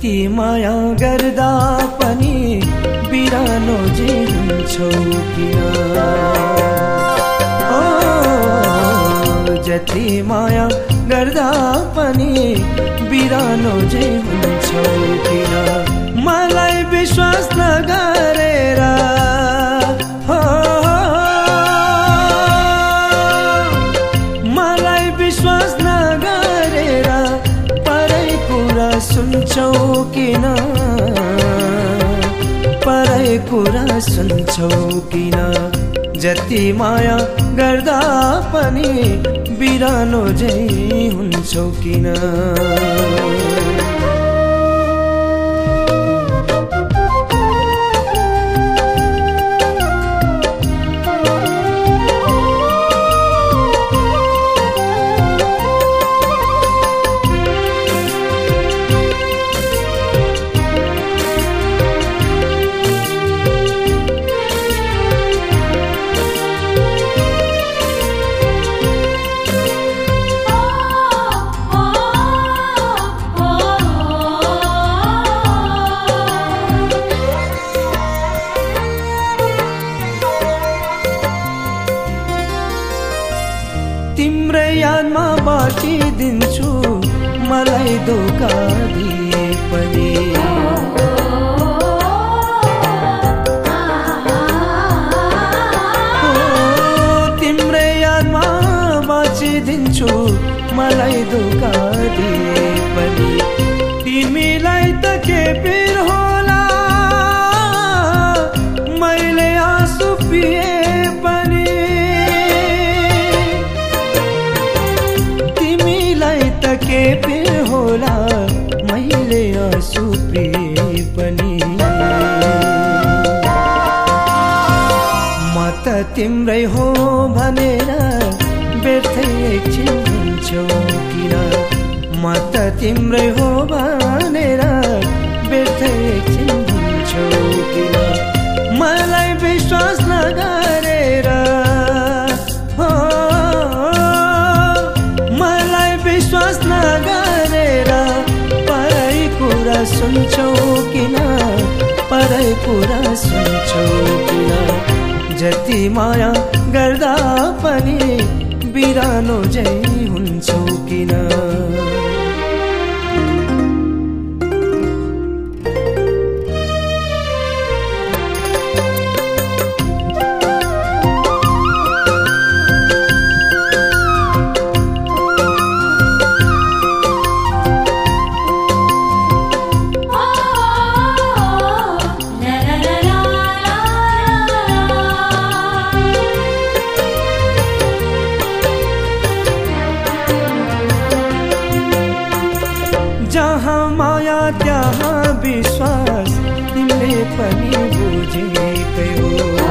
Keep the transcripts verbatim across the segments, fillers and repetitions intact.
जति माया गर्दा पनि बिरानो जे हुन्छौ किन ओ जति माया गर्दा पनि बिरानो जे हुन्छौ किन मलाई विश्वास नगरेर हो मलाई विश्वास नगरेर परै कुरा सुन्छौ किन परै कुरा सुन्छौ किन जति माया गर्दा पनि बिरानो झै हुन्छौ किन तिम्रै यादमा बाँचिदिन्छु मलाई धोका दिए पनि तिम्रै यादमा बाँचिदिन्छु मलाई धोका दिए पनि तिमीलाई त के पिर होला मैले आँसु पिए पनि के पिर होला मैले आँसु पिए पनि म त तिम्रै हो भनेर व्यर्थै एकछिन हुन्छौ किन म त तिम्रै हो भनेर व्यर्थै एकछिन हुन्छौ किन मलाई विश्वास नगरेर हो विश्वास नगरेर परै कुरा सुन्छौ किन परै कुरा सुन्छौ किन जति माया गर्दा पनि बिरानो झै हुन्छौ किन जहाँ माया त्यहाँ विश्वास तिमीले पनि बुझेकै हो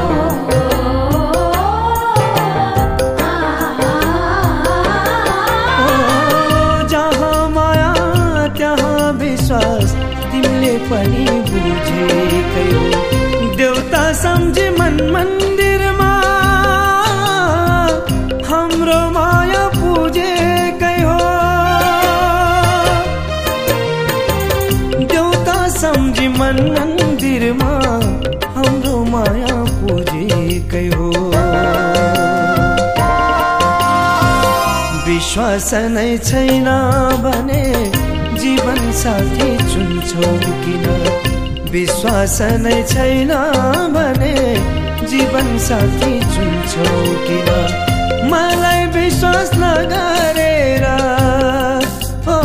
जहाँ माया त्यहाँ विश्वास तिमीले पनि बुझेकै हो देउता सम्झे मन मन्दिरमा हाम्रो माया पूजेकै हो सम्झी मन मन्दिरमा हाम्रो माया पूजेकै हो विश्वास नै छैन भने जीवन साथी चुन्छौ किन विश्वास नै छैन भने जीवन साथी चुन्छौ किन मलाई विश्वास नगरेर हो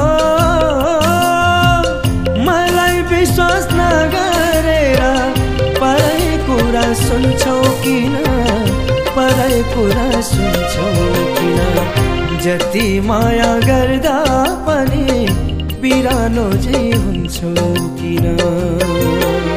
विश्वास नगरेर परै कुरा सुन्छौ किन परै कुरा सुन्छौ किन जति माया गर्दा पनि बिरानो झै हुन्छौ किन